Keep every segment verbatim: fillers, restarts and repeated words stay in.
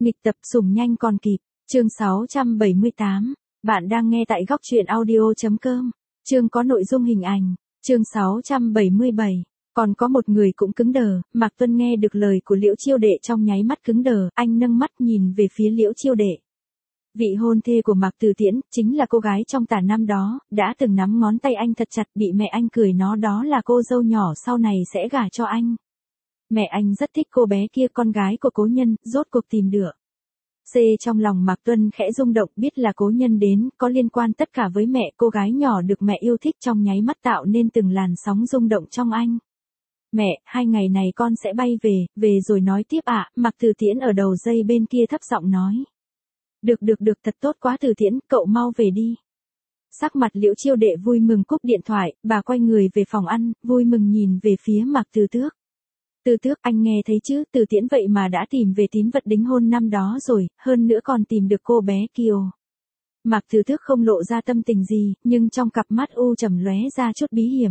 Nghịch tập sủng nhanh còn kịp, chương sáu trăm bảy mươi tám. Bạn đang nghe tại góc truyện audio.com. Chương có nội dung hình ảnh, chương sáu trăm bảy mươi bảy. Còn có một người cũng cứng đờ, Mạc Tuân nghe được lời của Liễu Chiêu Đệ trong nháy mắt cứng đờ, anh nâng mắt nhìn về phía Liễu Chiêu Đệ. Vị hôn thê của Mạc Từ Tiễn, chính là cô gái trong tả năm đó, đã từng nắm ngón tay anh thật chặt, bị mẹ anh cười nó đó là cô dâu nhỏ sau này sẽ gả cho anh. Mẹ anh rất thích cô bé kia, con gái của cố nhân, rốt cuộc tìm được. C trong lòng Mạc Tuân khẽ rung động, biết là cố nhân đến, có liên quan tất cả với mẹ, cô gái nhỏ được mẹ yêu thích trong nháy mắt tạo nên từng làn sóng rung động trong anh. Mẹ, hai ngày này con sẽ bay về, về rồi nói tiếp ạ, à, Mạc Từ Tiễn ở đầu dây bên kia thấp giọng nói. Được được được, thật tốt quá Từ Tiễn, cậu mau về đi. Sắc mặt Liễu Chiêu Đệ vui mừng cúp điện thoại, bà quay người về phòng ăn, vui mừng nhìn về phía Mạc Từ Tước. Từ Tước, anh nghe thấy chứ, Từ Tiễn vậy mà đã tìm về tín vật đính hôn năm đó rồi, hơn nữa còn tìm được cô bé Kiều. Mạc Từ Tước không lộ ra tâm tình gì, nhưng trong cặp mắt u trầm lóe ra chút bí hiểm.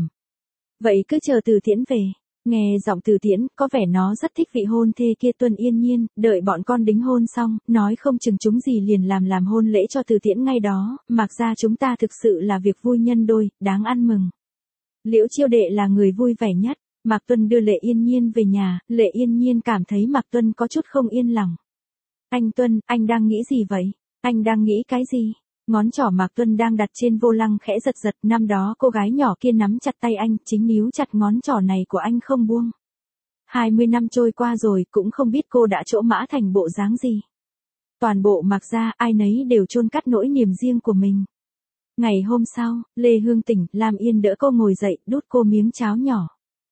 Vậy cứ chờ Từ Tiễn về. Nghe giọng Từ Tiễn, có vẻ nó rất thích vị hôn thê kia. Tuân yên nhiên, đợi bọn con đính hôn xong, nói không chừng chúng gì liền làm làm hôn lễ cho Từ Tiễn ngay đó, Mạc gia chúng ta thực sự là việc vui nhân đôi, đáng ăn mừng. Liễu Chiêu Đệ là người vui vẻ nhất. Mạc Tuân đưa Lệ Yên Nhiên về nhà, Lệ Yên Nhiên cảm thấy Mạc Tuân có chút không yên lòng. Anh Tuân, anh đang nghĩ gì vậy? Anh đang nghĩ cái gì? Ngón trỏ Mạc Tuân đang đặt trên vô lăng khẽ giật giật, năm đó cô gái nhỏ kia nắm chặt tay anh, chính níu chặt ngón trỏ này của anh không buông. hai mươi năm trôi qua rồi, cũng không biết cô đã trổ mã thành bộ dáng gì. Toàn bộ Mạc gia, ai nấy đều chôn cắt nỗi niềm riêng của mình. Ngày hôm sau, Lê Hương tỉnh, Lam Yên đỡ cô ngồi dậy, đút cô miếng cháo nhỏ.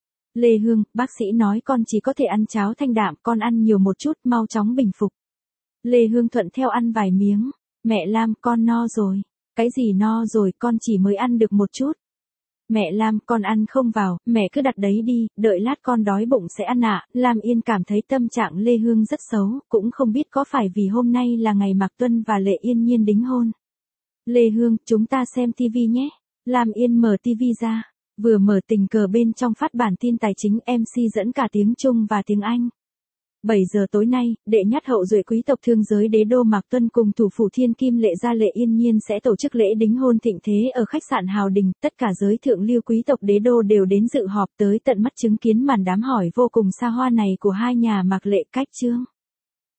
Lê Hương, bác sĩ nói con chỉ có thể ăn cháo thanh đạm, con ăn nhiều một chút, mau chóng bình phục. Lê Hương thuận theo ăn vài miếng. Mẹ Lam, con no rồi. Cái gì no rồi, con chỉ mới ăn được một chút. Mẹ Lam, con ăn không vào, mẹ cứ đặt đấy đi, đợi lát con đói bụng sẽ ăn ạ. À. Lam Yên cảm thấy tâm trạng Lê Hương rất xấu, cũng không biết có phải vì hôm nay là ngày Mạc Tuân và Lệ Yên Nhiên đính hôn. Lê Hương, chúng ta xem tivi nhé. Lam Yên mở tivi ra. Vừa mở tình cờ bên trong phát bản tin tài chính, em xê dẫn cả tiếng Trung và tiếng Anh. bảy giờ tối nay, đệ nhất hậu duệ quý tộc thương giới đế đô Mạc Tuân cùng thủ phủ Thiên Kim Lệ gia Lệ Yên Nhiên sẽ tổ chức lễ đính hôn thịnh thế ở khách sạn Hào Đình, tất cả giới thượng lưu quý tộc đế đô đều đến dự họp, tới tận mắt chứng kiến màn đám hỏi vô cùng xa hoa này của hai nhà Mạc Lệ cách Trương.